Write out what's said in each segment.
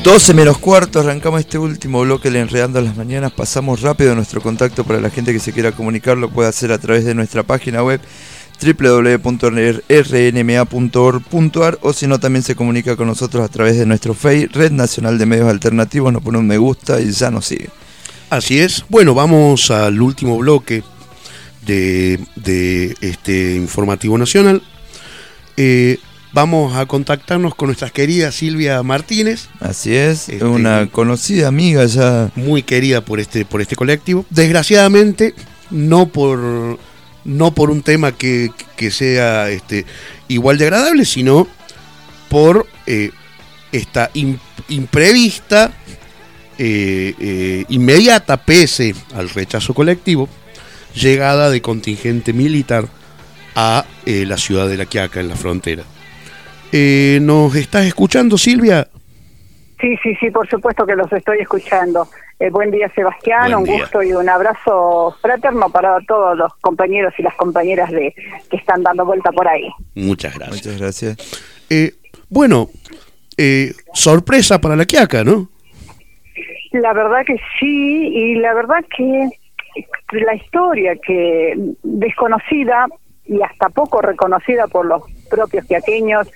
12 menos cuarto, arrancamos este último bloque de Enredando las Mañanas. Pasamos rápido nuestro contacto para la gente que se quiera comunicar, lo puede hacer a través de nuestra página web www.rnma.org.ar o si no también se comunica con nosotros a través de nuestro Facebook, Red Nacional de Medios Alternativos, nos pone un me gusta y ya nos sigue. Así es. Bueno, vamos al último bloque de este informativo nacional. Vamos a contactarnos con nuestra querida Silvia Martínez. Así es, una conocida amiga ya. Muy querida por este colectivo. Desgraciadamente, no por un tema que sea igual de agradable, sino por esta imprevista, inmediata, pese al rechazo colectivo, llegada de contingente militar a la ciudad de La Quiaca, en la frontera. ¿Nos estás escuchando, Silvia? Sí, por supuesto que los estoy escuchando. Buen día, Sebastián, Buen día. Un gusto y un abrazo fraterno para todos los compañeros y las compañeras que están dando vuelta por ahí. Muchas gracias. Muchas gracias. Sorpresa para La Quiaca, ¿no? La verdad que sí, y la verdad que la historia que desconocida y hasta poco reconocida por los propios quiaqueños,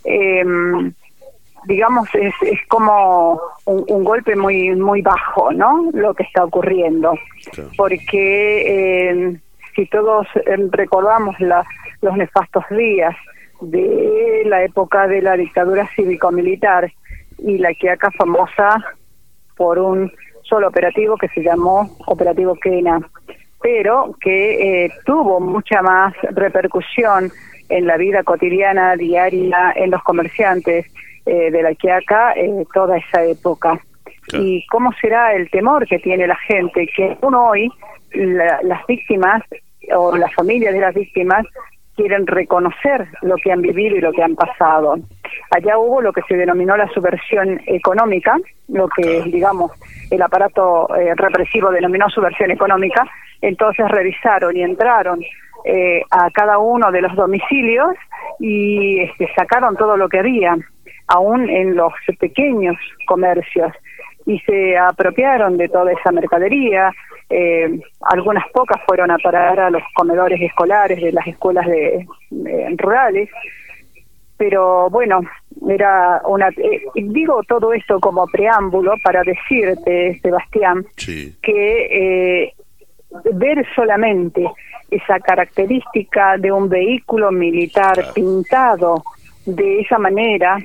digamos, es como un golpe muy bajo, ¿no? Lo que está ocurriendo. Claro. Porque si todos recordamos los nefastos días de la época de la dictadura cívico-militar y La Quiaca famosa por un solo operativo que se llamó Operativo Quena, pero que tuvo mucha más repercusión en la vida cotidiana, diaria, en los comerciantes de La Quiaca, toda esa época. Claro. Y cómo será el temor que tiene la gente, que aún hoy las víctimas o las familias de las víctimas quieren reconocer lo que han vivido y lo que han pasado. Allá hubo lo que se denominó la subversión económica, lo que, digamos, el aparato represivo denominó subversión económica. Entonces revisaron y entraron a cada uno de los domicilios y sacaron todo lo que había, aún en los pequeños comercios, y se apropiaron de toda esa mercadería. Algunas pocas fueron a parar a los comedores escolares de las escuelas rurales, pero bueno, era digo todo esto como preámbulo para decirte, Sebastián, sí, que ver solamente esa característica de un vehículo militar, claro, pintado de esa manera,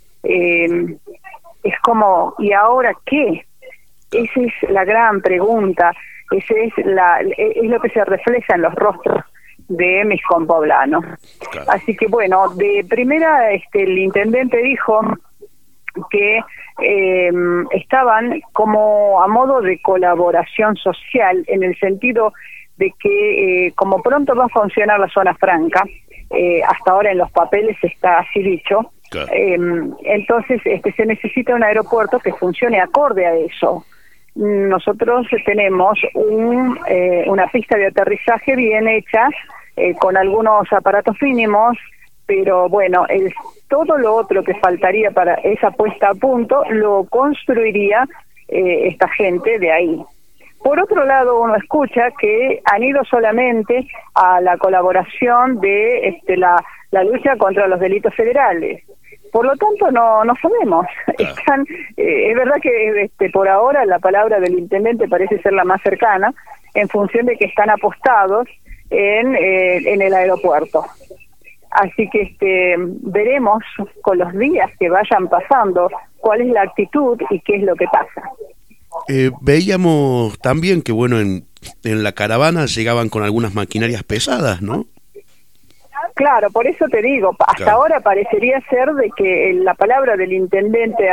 es como, ¿y ahora qué? Esa es la gran pregunta. Ese es lo que se refleja en los rostros de mis compoblanos. Claro. Así que bueno, de primera el intendente dijo que estaban como a modo de colaboración social, en el sentido de que como pronto va a funcionar la zona franca, hasta ahora en los papeles está así dicho, claro, entonces se necesita un aeropuerto que funcione acorde a eso. Nosotros tenemos una pista de aterrizaje bien hecha, con algunos aparatos mínimos, pero bueno, todo lo otro que faltaría para esa puesta a punto lo construiría esta gente de ahí. Por otro lado, uno escucha que han ido solamente a la colaboración de la lucha contra los delitos federales. Por lo tanto, no sabemos. Están, es verdad que por ahora la palabra del intendente parece ser la más cercana, en función de que están apostados en el aeropuerto. Así que veremos con los días que vayan pasando cuál es la actitud y qué es lo que pasa. Veíamos también que, bueno, en la caravana llegaban con algunas maquinarias pesadas, ¿no? Claro, por eso te digo, hasta ahora parecería ser de que la palabra del intendente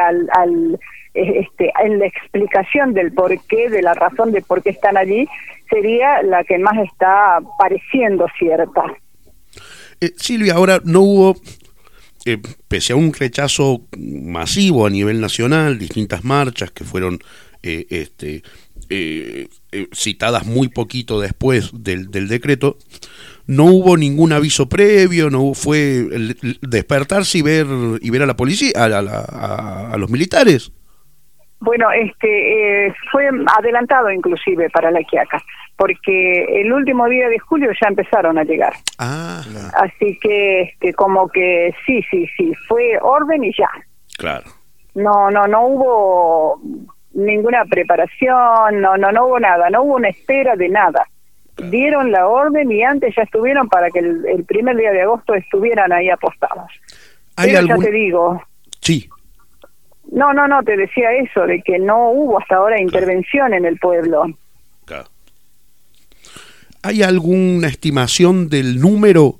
en la explicación del porqué, de la razón de por qué están allí, sería la que más está pareciendo cierta. Silvia, ahora no hubo, pese a un rechazo masivo a nivel nacional, distintas marchas que fueron citadas muy poquito después del decreto, no hubo ningún aviso previo, fue el despertarse y ver a la policía, a los militares. Bueno, fue adelantado inclusive para La Quiaca, porque el último día de julio ya empezaron a llegar. Así que como que sí, fue orden y ya. Claro. No hubo ninguna preparación, no hubo nada, no hubo una espera de nada. Claro. Dieron la orden y antes ya estuvieron para que el primer día de agosto estuvieran ahí apostados. Pero ya te digo. Sí. No, te decía eso, de que no hubo hasta ahora intervención en el pueblo. Claro. ¿Hay alguna estimación del número?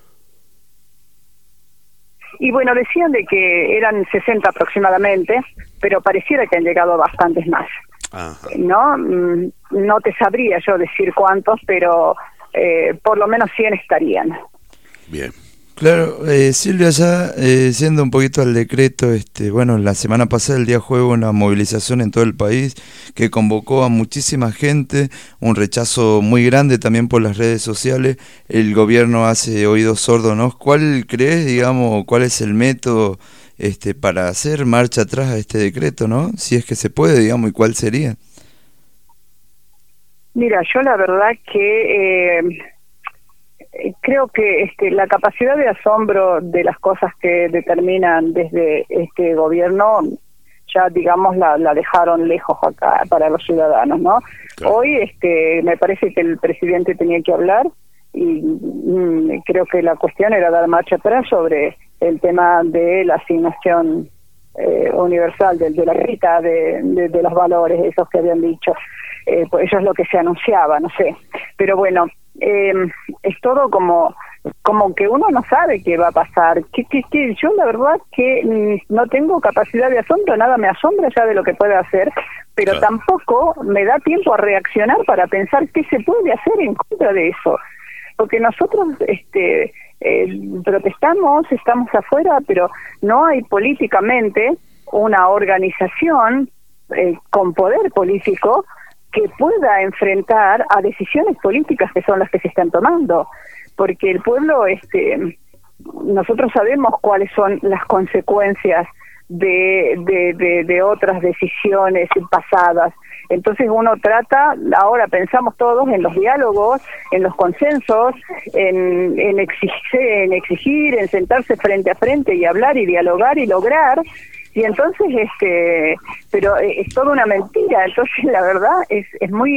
Y bueno, decían de que eran 60 aproximadamente, pero pareciera que han llegado bastantes más. Ajá. No te sabría yo decir cuántos, pero por lo menos 100 estarían. Bien. Claro, Silvia, ya siendo un poquito al decreto, bueno, la semana pasada, el día jueves, una movilización en todo el país que convocó a muchísima gente, un rechazo muy grande también por las redes sociales. El gobierno hace oídos sordos, ¿no? ¿Cuál crees, digamos, cuál es el método para hacer marcha atrás a este decreto, ¿no? Si es que se puede, digamos, ¿y cuál sería? Mira, yo la verdad que creo que la capacidad de asombro de las cosas que determinan desde este gobierno ya, digamos, la dejaron lejos acá para los ciudadanos, ¿no? Claro. Hoy me parece que el presidente tenía que hablar y creo que la cuestión era dar marcha atrás sobre el tema de la asignación universal de la renta de los valores, esos que habían dicho. Pues eso es lo que se anunciaba, no sé. Pero bueno, es todo como que uno no sabe qué va a pasar. Yo la verdad que no tengo capacidad de asombro, nada me asombra ya de lo que puede hacer, pero claro, tampoco me da tiempo a reaccionar para pensar qué se puede hacer en contra de eso. Porque nosotros protestamos, estamos afuera, pero no hay políticamente una organización con poder político que pueda enfrentar a decisiones políticas que son las que se están tomando, porque el pueblo, nosotros sabemos cuáles son las consecuencias de otras decisiones pasadas. Entonces uno trata, ahora pensamos todos en los diálogos, en los consensos, en exigir, en sentarse frente a frente y hablar y dialogar y lograr. Y entonces, pero es toda una mentira. Entonces, la verdad es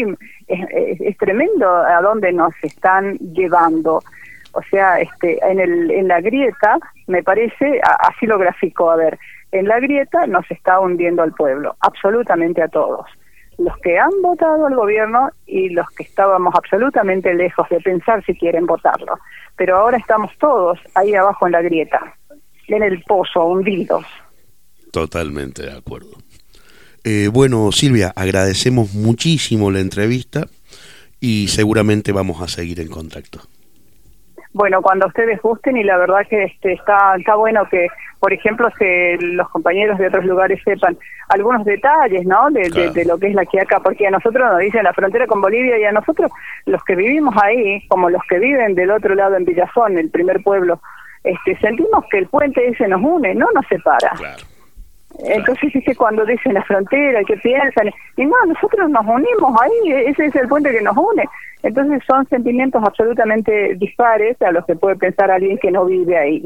es tremendo a dónde nos están llevando. O sea, en la grieta, me parece, así lo graficó, a ver, en la grieta nos está hundiendo al pueblo, absolutamente a todos. Los que han votado al gobierno y los que estábamos absolutamente lejos de pensar si quieren votarlo. Pero ahora estamos todos ahí abajo en la grieta, en el pozo, hundidos. Totalmente de acuerdo. Bueno, Silvia, agradecemos muchísimo la entrevista y seguramente vamos a seguir en contacto. Bueno, cuando ustedes gusten, y la verdad que está bueno que, por ejemplo, los compañeros de otros lugares sepan algunos detalles, ¿no? De lo que es La Quiaca, porque a nosotros nos dicen la frontera con Bolivia, y a nosotros, los que vivimos ahí, como los que viven del otro lado en Villazón, el primer pueblo, sentimos que el puente ese nos une, no nos separa. Claro. Entonces, cuando dicen la frontera, ¿qué piensan? Y no, nosotros nos unimos ahí, ese es el puente que nos une. Entonces son sentimientos absolutamente dispares a los que puede pensar alguien que no vive ahí.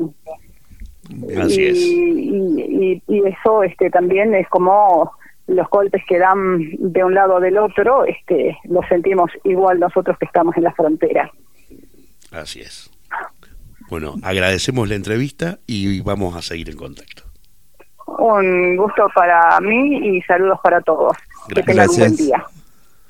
Así es. Y eso también es como los golpes que dan de un lado o del otro, los sentimos igual nosotros que estamos en la frontera. Así es. Bueno, agradecemos la entrevista y vamos a seguir en contacto. Un gusto para mí y saludos para todos. Gracias. Que tengan un buen día.